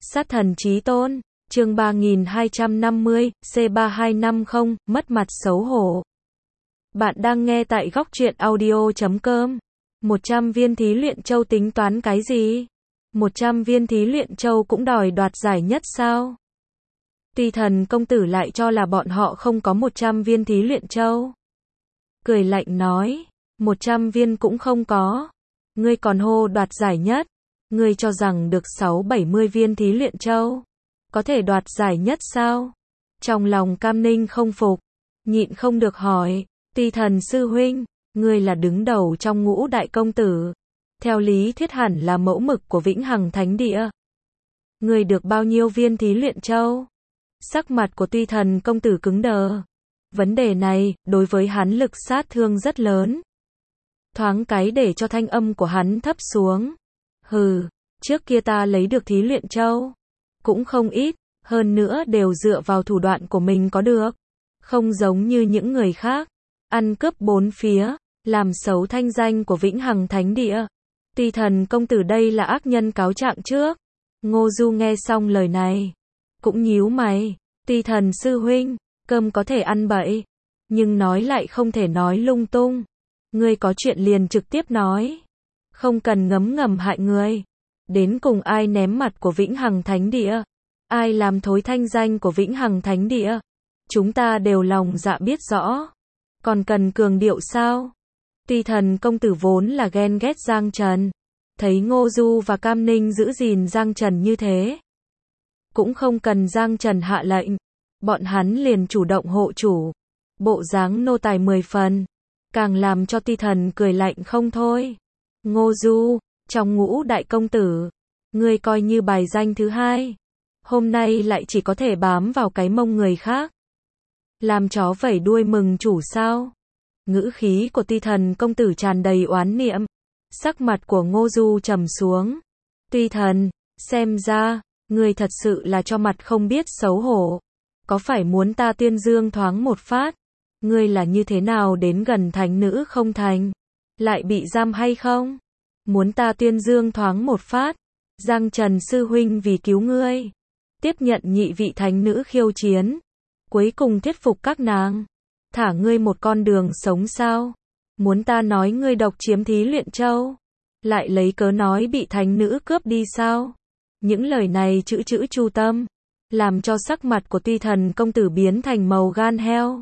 Sát thần chí tôn, chương 3250, C3250, mất mặt xấu hổ. Bạn đang nghe tại góc truyện audio.com. 100 viên thí luyện châu tính toán cái gì? 100 viên thí luyện châu cũng đòi đoạt giải nhất sao? Tuy thần công tử lại cho là bọn họ không có 100 viên thí luyện châu. Cười lạnh nói, 100 viên cũng không có. Ngươi còn hô đoạt giải nhất. Ngươi cho rằng được 6-70 viên thí luyện châu có thể đoạt giải nhất sao? Trong lòng Cam Ninh không phục, nhịn không được hỏi, Tuy thần sư huynh, ngươi là đứng đầu trong ngũ đại công tử, theo lý thuyết hẳn là mẫu mực của Vĩnh Hằng Thánh Địa. Ngươi được bao nhiêu viên thí luyện châu? Sắc mặt của Tuy thần công tử cứng đờ. Vấn đề này, đối với hắn lực sát thương rất lớn. Thoáng cái để cho thanh âm của hắn thấp xuống. Hừ, trước kia ta lấy được thí luyện châu cũng không ít, hơn nữa đều dựa vào thủ đoạn của mình có được. Không giống như những người khác, ăn cướp bốn phía, làm xấu thanh danh của Vĩnh Hằng Thánh Địa. Tuy thần công tử đây là ác nhân cáo trạng trước. Ngô Du nghe xong lời này, cũng nhíu mày. Tuy thần sư huynh, cơm có thể ăn bậy, nhưng nói lại không thể nói lung tung. Ngươi có chuyện liền trực tiếp nói, không cần ngấm ngầm hại người. Đến cùng ai ném mặt của Vĩnh Hằng Thánh Địa? Ai làm thối thanh danh của Vĩnh Hằng Thánh Địa? Chúng ta đều lòng dạ biết rõ. Còn cần cường điệu sao? Tuy thần công tử vốn là ghen ghét Giang Trần. Thấy Ngô Du và Cam Ninh giữ gìn Giang Trần như thế, cũng không cần Giang Trần hạ lệnh, bọn hắn liền chủ động hộ chủ. Bộ dáng nô tài 10 phần, càng làm cho Tuy thần cười lạnh không thôi. Ngô Du, trong ngũ đại công tử, ngươi coi như bài danh thứ hai, hôm nay lại chỉ có thể bám vào cái mông người khác, làm chó vẩy đuôi mừng chủ sao? Ngữ khí của Tuy thần công tử tràn đầy oán niệm. Sắc mặt của Ngô Du trầm xuống. Tuy thần, xem ra ngươi thật sự là cho mặt không biết xấu hổ. Có phải muốn ta tuyên dương thoáng một phát? Ngươi là như thế nào đến gần thánh nữ không thành, lại bị giam hay không? Muốn ta tuyên dương thoáng một phát? Giang Trần sư huynh vì cứu ngươi, tiếp nhận nhị vị thánh nữ khiêu chiến, cuối cùng thuyết phục các nàng, thả ngươi một con đường sống sao? Muốn ta nói ngươi độc chiếm thí luyện châu, lại lấy cớ nói bị thánh nữ cướp đi sao? Những lời này chữ chữ chu tâm, làm cho sắc mặt của Tuy thần công tử biến thành màu gan heo.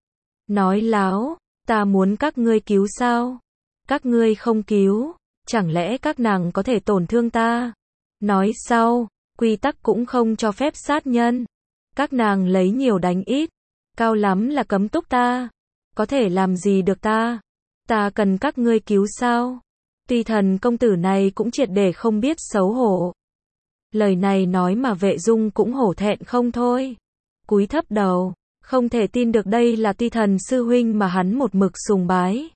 Nói láo, ta muốn các ngươi cứu sao? Các ngươi không cứu, chẳng lẽ các nàng có thể tổn thương ta? Nói sau, quy tắc cũng không cho phép sát nhân. Các nàng lấy nhiều đánh ít, cao lắm là cấm túc ta. Có thể làm gì được ta? Ta cần các ngươi cứu sao? Tuy thần công tử này cũng triệt để không biết xấu hổ. Lời này nói mà Vệ Dung cũng hổ thẹn không thôi. Cúi thấp đầu, không thể tin được đây là Tuy thần sư huynh mà hắn một mực sùng bái.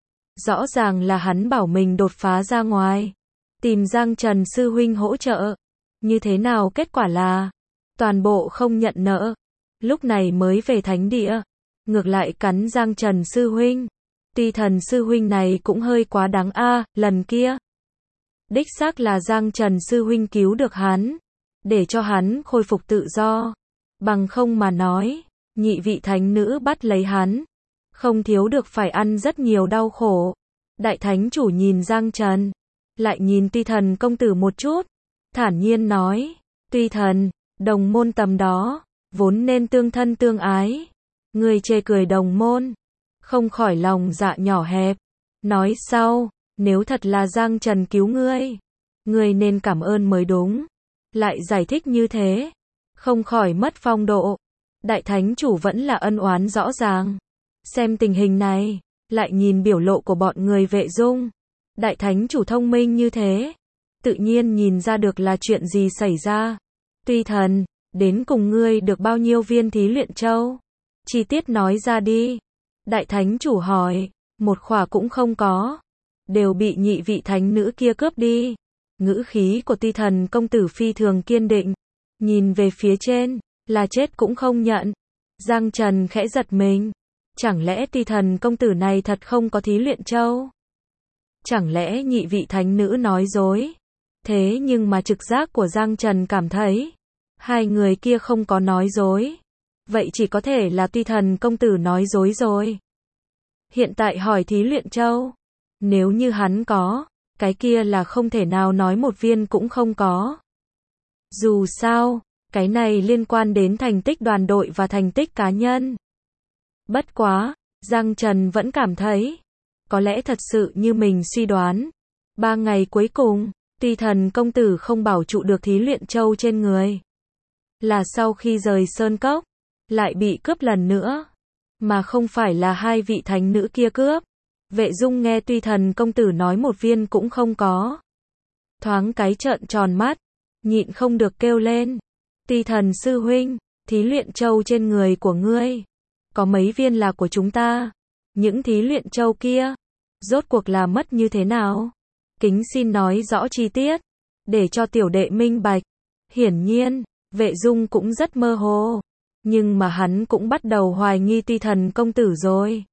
Rõ ràng là hắn bảo mình đột phá ra ngoài, tìm Giang Trần sư huynh hỗ trợ. Như thế nào kết quả là toàn bộ không nhận nợ. Lúc này mới về thánh địa, ngược lại cắn Giang Trần sư huynh. Tuy thần sư huynh này cũng hơi quá đáng a, lần kia đích xác là Giang Trần sư huynh cứu được hắn, để cho hắn khôi phục tự do. Bằng không mà nói, nhị vị thánh nữ bắt lấy hắn, không thiếu được phải ăn rất nhiều đau khổ. Đại thánh chủ nhìn Giang Trần, lại nhìn Tuy thần công tử một chút, thản nhiên nói, Tuy thần, đồng môn tầm đó, vốn nên tương thân tương ái. Người chê cười đồng môn, không khỏi lòng dạ nhỏ hẹp. Nói sau, nếu thật là Giang Trần cứu ngươi nên cảm ơn mới đúng. Lại giải thích như thế, không khỏi mất phong độ. Đại thánh chủ vẫn là ân oán rõ ràng. Xem tình hình này, lại nhìn biểu lộ của bọn người Vệ Dung. Đại thánh chủ thông minh như thế, tự nhiên nhìn ra được là chuyện gì xảy ra. Tuy thần, đến cùng ngươi được bao nhiêu viên thí luyện châu? Chi tiết nói ra đi. Đại thánh chủ hỏi, một khỏa cũng không có, đều bị nhị vị thánh nữ kia cướp đi. Ngữ khí của Tuy thần công tử phi thường kiên định, nhìn về phía trên, là chết cũng không nhận. Giang Trần khẽ giật mình, chẳng lẽ Tuy thần công tử này thật không có thí luyện châu? Chẳng lẽ nhị vị thánh nữ nói dối? Thế nhưng mà trực giác của Giang Trần cảm thấy, hai người kia không có nói dối. Vậy chỉ có thể là Tuy Thần công tử nói dối rồi. Hiện tại hỏi Thí Luyện Châu, nếu như hắn có, cái kia là không thể nào nói một viên cũng không có. Dù sao, cái này liên quan đến thành tích đoàn đội và thành tích cá nhân. Bất quá, Giang Trần vẫn cảm thấy, có lẽ thật sự như mình suy đoán. 3 ngày cuối cùng, Tuy Thần công tử không bảo trụ được Thí Luyện Châu trên người. Là sau khi rời Sơn Cốc, lại bị cướp lần nữa. Mà không phải là hai vị thánh nữ kia cướp. Vệ Dung nghe Tuy Thần công tử nói một viên cũng không có. Thoáng cái trợn tròn mắt, nhịn không được kêu lên. Tuy Thần sư huynh, Thí Luyện Châu trên người của ngươi, có mấy viên là của chúng ta. Những Thí Luyện Châu kia, rốt cuộc là mất như thế nào? Kính xin nói rõ chi tiết, để cho tiểu đệ minh bạch. Hiển nhiên, Vệ Dung cũng rất mơ hồ. Nhưng mà hắn cũng bắt đầu hoài nghi Tuy Thần công tử rồi.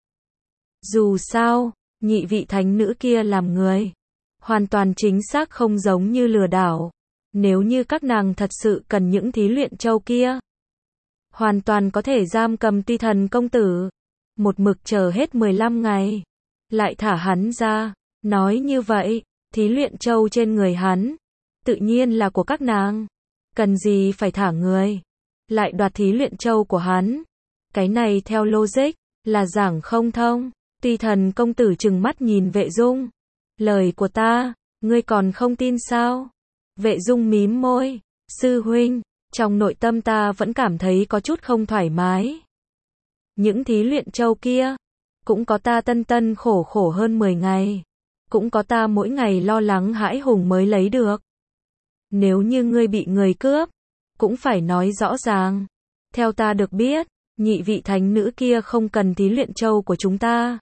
Dù sao, nhị vị thánh nữ kia làm người, hoàn toàn chính xác không giống như lừa đảo. Nếu như các nàng thật sự cần những Thí Luyện Châu kia, hoàn toàn có thể giam cầm Tuy Thần công tử, một mực chờ hết 15 ngày, lại thả hắn ra. Nói như vậy, Thí Luyện Châu trên người hắn, tự nhiên là của các nàng. Cần gì phải thả người, lại đoạt Thí Luyện Châu của hắn. Cái này theo logic, là giảng không thông. Tuy Thần công tử trừng mắt nhìn Vệ Dung. Lời của ta, ngươi còn không tin sao? Vệ Dung mím môi. Sư huynh, trong nội tâm ta vẫn cảm thấy có chút không thoải mái. Những Thí Luyện Châu kia, cũng có ta tân tân khổ khổ hơn 10 ngày. Cũng có ta mỗi ngày lo lắng hãi hùng mới lấy được. Nếu như ngươi bị người cướp, cũng phải nói rõ ràng. Theo ta được biết, nhị vị thánh nữ kia không cần Thí Luyện Châu của chúng ta.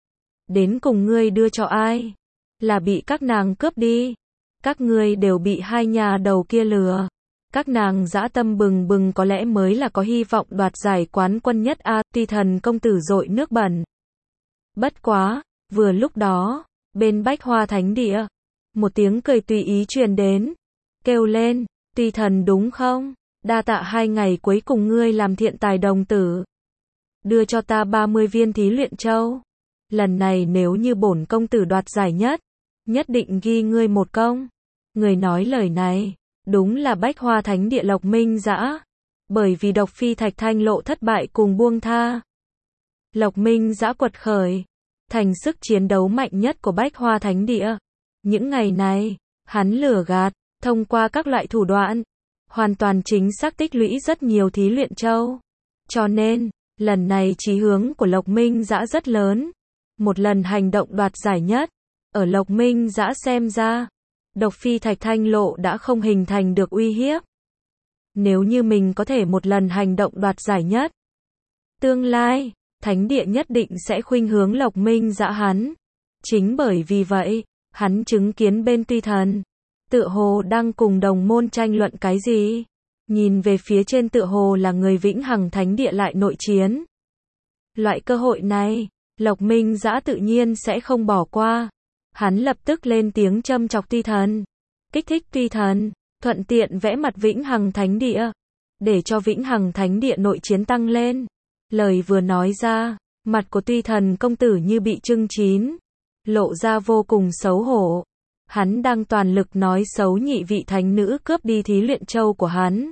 Đến cùng ngươi đưa cho ai? Là bị các nàng cướp đi. Các ngươi đều bị hai nhà đầu kia lừa. Các nàng dã tâm bừng bừng có lẽ mới là có hy vọng đoạt giải quán quân nhất a. Tuy Thần công tử dội nước bẩn. Bất quá, vừa lúc đó, bên Bách Hoa Thánh Địa, một tiếng cười tùy ý truyền đến. Kêu lên, Tuy Thần đúng không? Đa tạ 2 ngày cuối cùng ngươi làm thiện tài đồng tử. Đưa cho ta 30 viên Thí Luyện Châu. Lần này nếu như bổn công tử đoạt giải nhất, nhất định ghi ngươi một công. Người nói lời này, đúng là Bách Hoa Thánh Địa Lộc Minh Dã. Bởi vì Độc Phi Thạch Thanh Lộ thất bại cùng buông tha, Lộc Minh Dã quật khởi, thành sức chiến đấu mạnh nhất của Bách Hoa Thánh Địa. Những ngày này, hắn lừa gạt, thông qua các loại thủ đoạn, hoàn toàn chính xác tích lũy rất nhiều Thí Luyện Châu. Cho nên, lần này chí hướng của Lộc Minh Dã rất lớn. Một lần hành động đoạt giải nhất, ở Lộc Minh Dã xem ra, Độc Phi Thạch Thanh Lộ đã không hình thành được uy hiếp. Nếu như mình có thể một lần hành động đoạt giải nhất, tương lai, Thánh Địa nhất định sẽ khuynh hướng Lộc Minh Dã hắn. Chính bởi vì vậy, hắn chứng kiến bên Tuy Thần, tựa hồ đang cùng đồng môn tranh luận cái gì. Nhìn về phía trên tựa hồ là người Vĩnh Hằng Thánh Địa lại nội chiến. Loại cơ hội này, Lộc Minh Dã tự nhiên sẽ không bỏ qua. Hắn lập tức lên tiếng châm chọc Tuy Thần, kích thích Tuy Thần, thuận tiện vẽ mặt Vĩnh Hằng Thánh Địa, để cho Vĩnh Hằng Thánh Địa nội chiến tăng lên. Lời vừa nói ra, mặt của Tuy Thần công tử như bị chưng chín, lộ ra vô cùng xấu hổ. Hắn đang toàn lực nói xấu nhị vị thánh nữ cướp đi Thí Luyện Châu của hắn.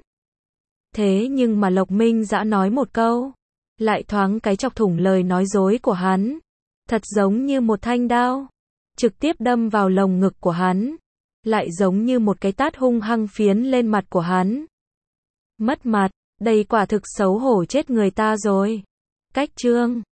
Thế nhưng mà Lộc Minh Dã nói một câu, lại thoáng cái chọc thủng lời nói dối của hắn. Thật giống như một thanh đao, trực tiếp đâm vào lồng ngực của hắn. Lại giống như một cái tát hung hăng phiến lên mặt của hắn. Mất mặt, đây quả thực xấu hổ chết người ta rồi. Cách chương